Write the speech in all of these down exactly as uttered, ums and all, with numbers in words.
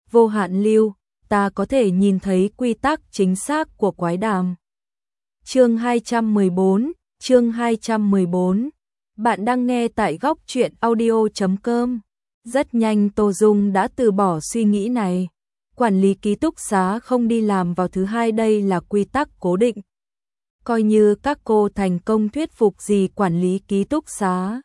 vô hạn lưu, ta có thể nhìn thấy quy tắc chính xác của quái đàm. Chương hai trăm mười bốn, chương hai trăm mười bốn. Bạn đang nghe tại góc truyện audio chấm com. Rất nhanh Tô Dung đã từ bỏ suy nghĩ này. Quản lý ký túc xá không đi làm vào thứ hai, đây là quy tắc cố định. Coi như các cô thành công thuyết phục dì quản lý ký túc xá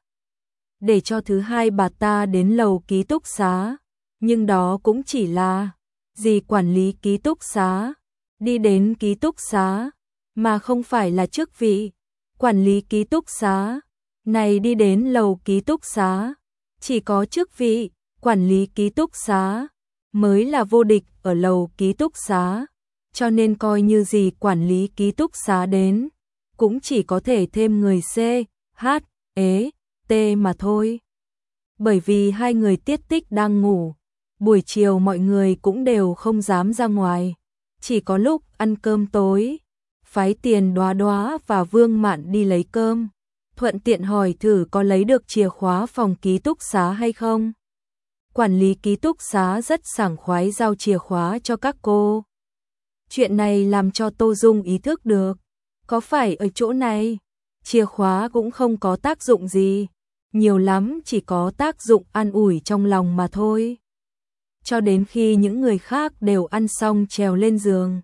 để cho thứ hai bà ta đến lầu ký túc xá, nhưng đó cũng chỉ là dì quản lý ký túc xá đi đến ký túc xá, mà không phải là chức vị quản lý ký túc xá này đi đến lầu ký túc xá. Chỉ có chức vị quản lý ký túc xá mới là vô địch ở lầu ký túc xá, cho nên coi như gì quản lý ký túc xá đến, cũng chỉ có thể thêm người C, H, E, T mà thôi. Bởi vì hai người Tiết Tích đang ngủ, buổi chiều mọi người cũng đều không dám ra ngoài, chỉ có lúc ăn cơm tối, phái Tiền Đóa Đóa và Vương Mạn đi lấy cơm, thuận tiện hỏi thử có lấy được chìa khóa phòng ký túc xá hay không. Quản lý ký túc xá rất sảng khoái giao chìa khóa cho các cô. Chuyện này làm cho Tô Dung ý thức được, có phải ở chỗ này, chìa khóa cũng không có tác dụng gì, nhiều lắm chỉ có tác dụng an ủi trong lòng mà thôi. Cho đến khi những người khác đều ăn xong trèo lên giường,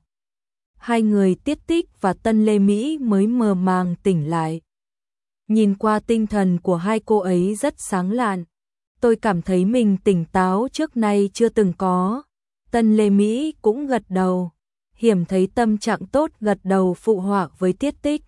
hai người Tiết Tích và Tân Lê Mỹ mới mơ màng tỉnh lại. Nhìn qua tinh thần của hai cô ấy rất sáng lạn, tôi cảm thấy mình tỉnh táo trước nay chưa từng có. Tân Lê Mỹ cũng gật đầu, Hiểm thấy tâm trạng tốt gật đầu phụ họa với Tiết Tích.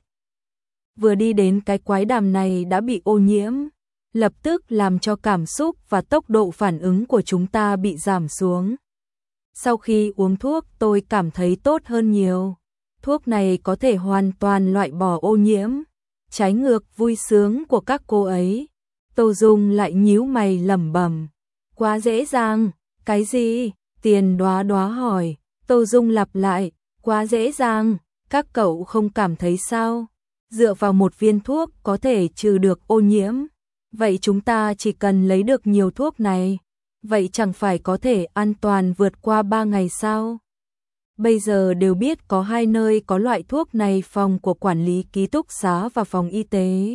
Vừa đi đến cái quái đàm này đã bị ô nhiễm, lập tức làm cho cảm xúc và tốc độ phản ứng của chúng ta bị giảm xuống. Sau khi uống thuốc tôi cảm thấy tốt hơn nhiều. Thuốc này có thể hoàn toàn loại bỏ ô nhiễm, trái ngược vui sướng của các cô ấy. Tô Dung lại nhíu mày lẩm bẩm, quá dễ dàng. Cái gì? Tiền Đóa Đóa hỏi. Tô Dung lặp lại, quá dễ dàng, các cậu không cảm thấy sao? Dựa vào một viên thuốc có thể trừ được ô nhiễm, vậy chúng ta chỉ cần lấy được nhiều thuốc này, vậy chẳng phải có thể an toàn vượt qua ba ngày sao? Bây giờ đều biết có hai nơi có loại thuốc này, phòng của quản lý ký túc xá và phòng y tế.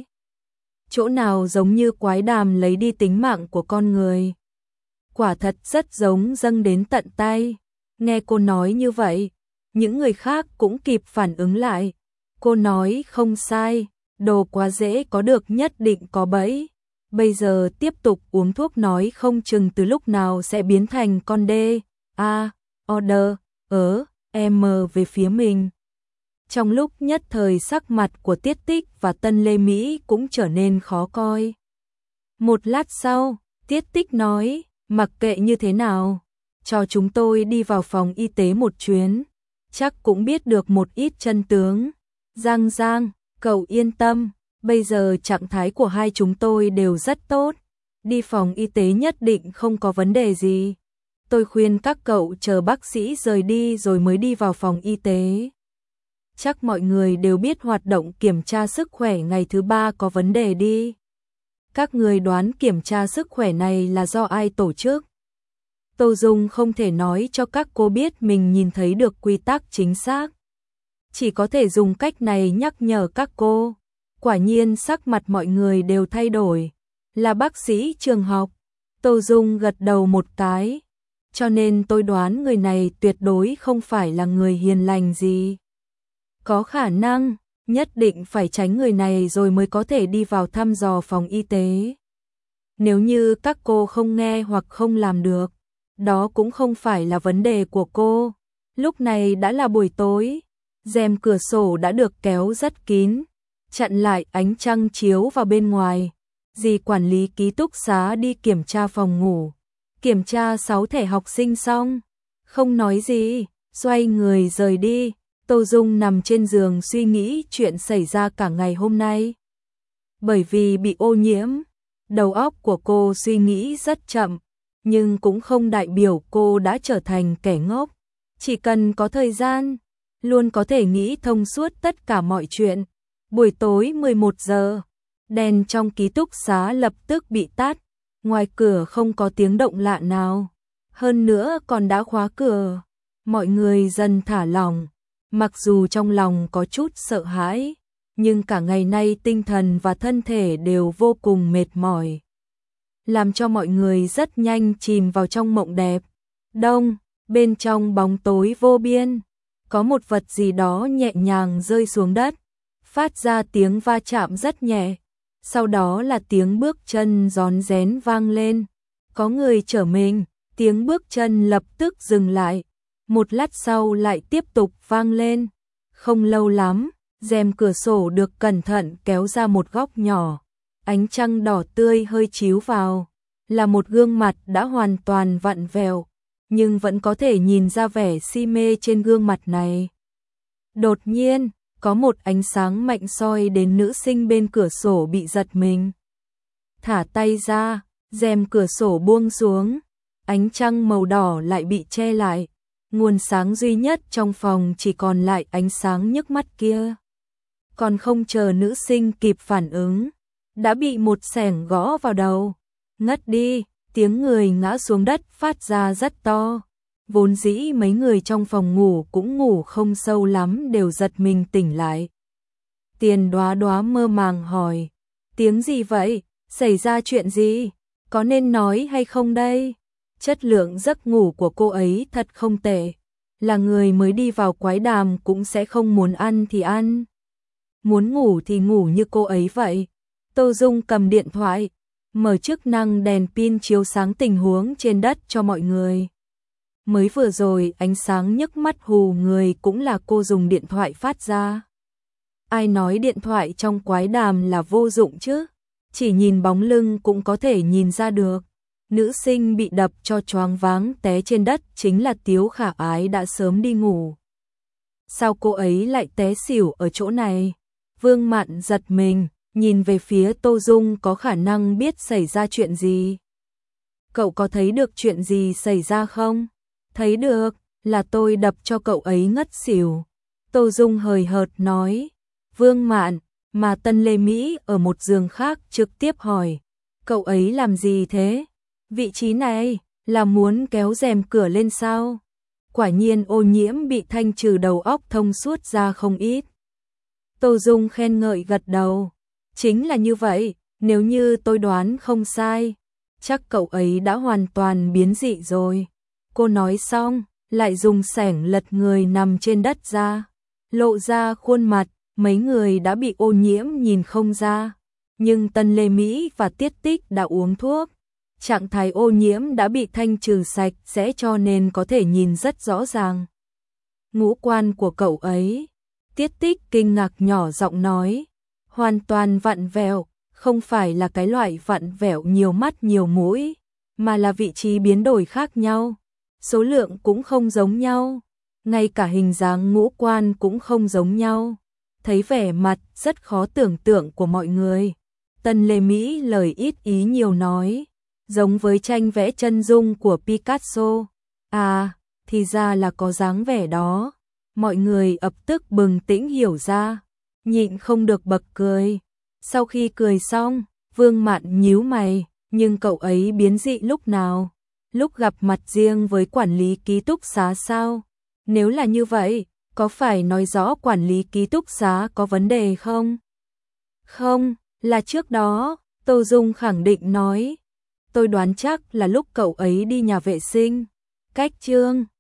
Chỗ nào giống như quái đàm lấy đi tính mạng của con người. Quả thật rất giống dâng đến tận tay. Nghe cô nói như vậy, những người khác cũng kịp phản ứng lại. Cô nói không sai, đồ quá dễ có được nhất định có bẫy. Bây giờ tiếp tục uống thuốc nói không chừng từ lúc nào sẽ biến thành con đê, a, order, ớ, m về phía mình. Trong lúc nhất thời sắc mặt của Tiết Tích và Tân Lê Mỹ cũng trở nên khó coi. Một lát sau, Tiết Tích nói, mặc kệ như thế nào, cho chúng tôi đi vào phòng y tế một chuyến, chắc cũng biết được một ít chân tướng. Giang Giang, cậu yên tâm, bây giờ trạng thái của hai chúng tôi đều rất tốt, đi phòng y tế nhất định không có vấn đề gì. Tôi khuyên các cậu chờ bác sĩ rời đi rồi mới đi vào phòng y tế. Chắc mọi người đều biết hoạt động kiểm tra sức khỏe ngày thứ ba có vấn đề đi. Các người đoán kiểm tra sức khỏe này là do ai tổ chức? Tô Dung không thể nói cho các cô biết mình nhìn thấy được quy tắc chính xác, chỉ có thể dùng cách này nhắc nhở các cô. Quả nhiên sắc mặt mọi người đều thay đổi. Là bác sĩ trường học. Tô Dung gật đầu một cái. Cho nên tôi đoán người này tuyệt đối không phải là người hiền lành gì. Có khả năng, nhất định phải tránh người này rồi mới có thể đi vào thăm dò phòng y tế. Nếu như các cô không nghe hoặc không làm được, đó cũng không phải là vấn đề của cô. Lúc này đã là buổi tối, rèm cửa sổ đã được kéo rất kín, chặn lại ánh trăng chiếu vào bên ngoài. Dì quản lý ký túc xá đi kiểm tra phòng ngủ, kiểm tra sáu thẻ học sinh xong, không nói gì, xoay người rời đi. Tô Dung nằm trên giường suy nghĩ chuyện xảy ra cả ngày hôm nay. Bởi vì bị ô nhiễm, đầu óc của cô suy nghĩ rất chậm, nhưng cũng không đại biểu cô đã trở thành kẻ ngốc. Chỉ cần có thời gian, luôn có thể nghĩ thông suốt tất cả mọi chuyện. Buổi tối mười một giờ, đèn trong ký túc xá lập tức bị tắt, ngoài cửa không có tiếng động lạ nào. Hơn nữa còn đã khóa cửa. Mọi người dần thả lỏng, mặc dù trong lòng có chút sợ hãi, nhưng cả ngày nay tinh thần và thân thể đều vô cùng mệt mỏi, làm cho mọi người rất nhanh chìm vào trong mộng đẹp. Đông, bên trong bóng tối vô biên, có một vật gì đó nhẹ nhàng rơi xuống đất, phát ra tiếng va chạm rất nhẹ, sau đó là tiếng bước chân rón rén vang lên. Có người trở mình, tiếng bước chân lập tức dừng lại, một lát sau lại tiếp tục vang lên. Không lâu lắm, rèm cửa sổ được cẩn thận kéo ra một góc nhỏ, ánh trăng đỏ tươi hơi chiếu vào, là một gương mặt đã hoàn toàn vặn vẹo, nhưng vẫn có thể nhìn ra vẻ si mê trên gương mặt này. Đột nhiên, có một ánh sáng mạnh soi đến nữ sinh bên cửa sổ bị giật mình. Thả tay ra, rèm cửa sổ buông xuống, ánh trăng màu đỏ lại bị che lại, nguồn sáng duy nhất trong phòng chỉ còn lại ánh sáng nhức mắt kia. Còn không chờ nữ sinh kịp phản ứng, đã bị một xẻng gõ vào đầu. Ngất đi, tiếng người ngã xuống đất phát ra rất to. Vốn dĩ mấy người trong phòng ngủ cũng ngủ không sâu lắm đều giật mình tỉnh lại. Tiền Đóa Đóa mơ màng hỏi, tiếng gì vậy, xảy ra chuyện gì, có nên nói hay không đây? Chất lượng giấc ngủ của cô ấy thật không tệ, là người mới đi vào quái đàm cũng sẽ không muốn ăn thì ăn, muốn ngủ thì ngủ như cô ấy vậy. Tô Dung cầm điện thoại, mở chức năng đèn pin chiếu sáng tình huống trên đất cho mọi người. Mới vừa rồi ánh sáng nhức mắt hù người cũng là cô dùng điện thoại phát ra. Ai nói điện thoại trong quái đàm là vô dụng chứ? Chỉ nhìn bóng lưng cũng có thể nhìn ra được. Nữ sinh bị đập cho choáng váng té trên đất chính là Tiếu Khả Ái đã sớm đi ngủ. Sao cô ấy lại té xỉu ở chỗ này? Vương Mạn giật mình, nhìn về phía Tô Dung có khả năng biết xảy ra chuyện gì. Cậu có thấy được chuyện gì xảy ra không? Thấy được, là tôi đập cho cậu ấy ngất xỉu. Tô Dung hời hợt nói. Vương Mạn, mà Tân Lê Mỹ ở một giường khác trực tiếp hỏi. Cậu ấy làm gì thế? Vị trí này, là muốn kéo rèm cửa lên sao? Quả nhiên ô nhiễm bị thanh trừ đầu óc thông suốt ra không ít. Tô Dung khen ngợi gật đầu. Chính là như vậy, nếu như tôi đoán không sai, chắc cậu ấy đã hoàn toàn biến dị rồi. Cô nói xong, lại dùng xẻng lật người nằm trên đất ra, lộ ra khuôn mặt, mấy người đã bị ô nhiễm nhìn không ra. Nhưng Tân Lê Mỹ và Tiết Tích đã uống thuốc, trạng thái ô nhiễm đã bị thanh trừ sạch sẽ cho nên có thể nhìn rất rõ ràng. Ngũ quan của cậu ấy, Tiết Tích kinh ngạc nhỏ giọng nói, hoàn toàn vặn vẹo, không phải là cái loại vặn vẹo nhiều mắt nhiều mũi, mà là vị trí biến đổi khác nhau, số lượng cũng không giống nhau, ngay cả hình dáng ngũ quan cũng không giống nhau. Thấy vẻ mặt rất khó tưởng tượng của mọi người, Tân Lê Mỹ lời ít ý nhiều nói, giống với tranh vẽ chân dung của Picasso. À, thì ra là có dáng vẻ đó. Mọi người ập tức bừng tỉnh hiểu ra, nhịn không được bật cười. Sau khi cười xong, Vương Mạn nhíu mày, nhưng cậu ấy biến dị lúc nào? Lúc gặp mặt riêng với quản lý ký túc xá sao? Nếu là như vậy, có phải nói rõ quản lý ký túc xá có vấn đề không? Không, là trước đó, Tô Dung khẳng định nói. Tôi đoán chắc là lúc cậu ấy đi nhà vệ sinh. Cách chương